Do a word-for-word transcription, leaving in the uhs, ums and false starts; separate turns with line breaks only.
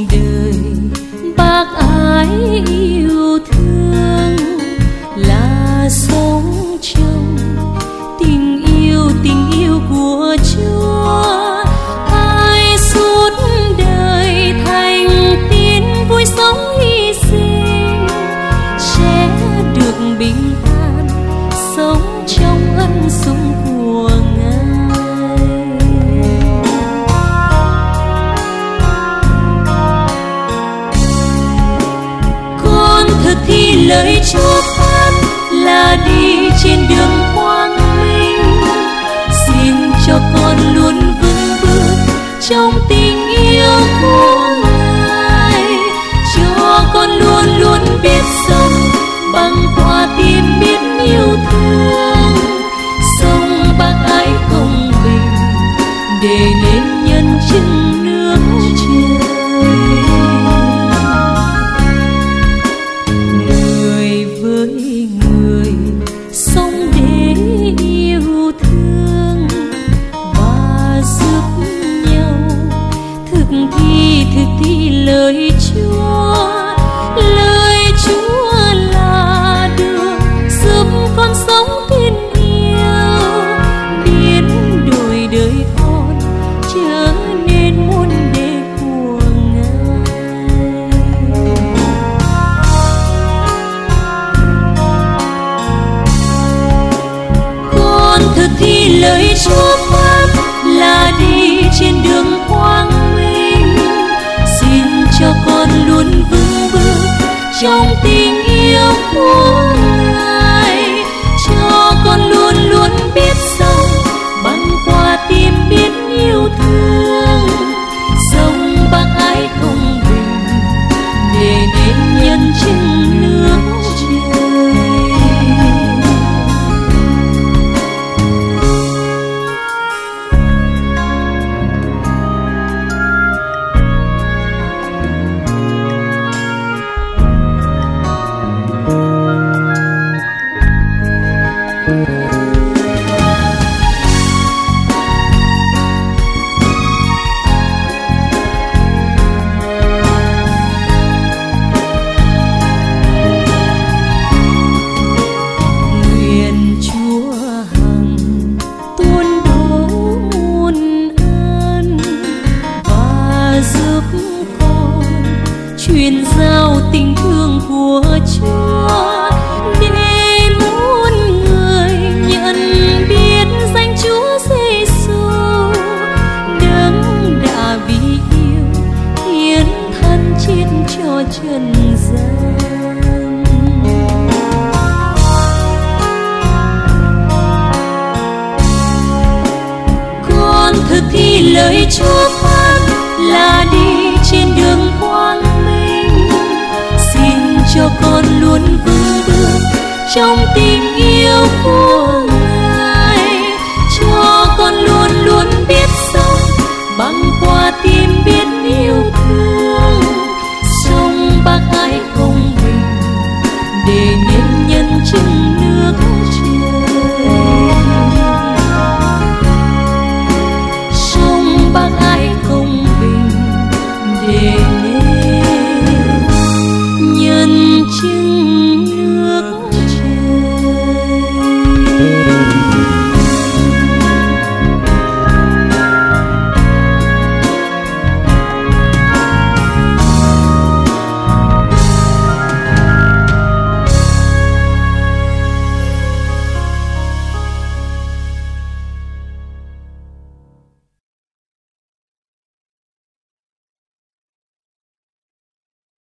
đời bác ái yêu thương là sống trong tình yêu, tình yêu của Chúa. Ai suốt đời thành tín vui sống hy sinh sẽ được bình an sống trong ân sủng của Ngài. Con thực thi lời Chúa phán là đi trên đường quang minh, xin cho con luôn vững bước trong tình yêu của Ngài, cho con luôn luôn biết sống bằng quả tim biết yêu thương, sống bác ái công bình để nên nhân chứng nước trời. Người với người sống để yêu thương và giúp nhau thực thi thực thi lời Chúa. Lời Chúa là đường giúp con sống tin yêu, biến đổi đời con trở nên môn đệ của Ngài. Con thực thi lời Chúa phán là đi trên đường quang minh, xin cho con luôn vững bước trong tình yêu của Ngài, cho con luôn luôn biết sống bằng quả tim biết yêu thương, sống bác ái công bình để nên nhân chứng nước trời. Nguyện Chúa hằng tuôn đổ muôn ân và giúp con truyền giao tình thương của Chúa, để muôn người nhận biết danh Chúa Giêsu, đấng đã vì yêu hiến thân chết cho trần gian. Con thực thi lời Chúa phán là đi trên đường quang minh, xin cho con luôn vững bước trong tình yêu của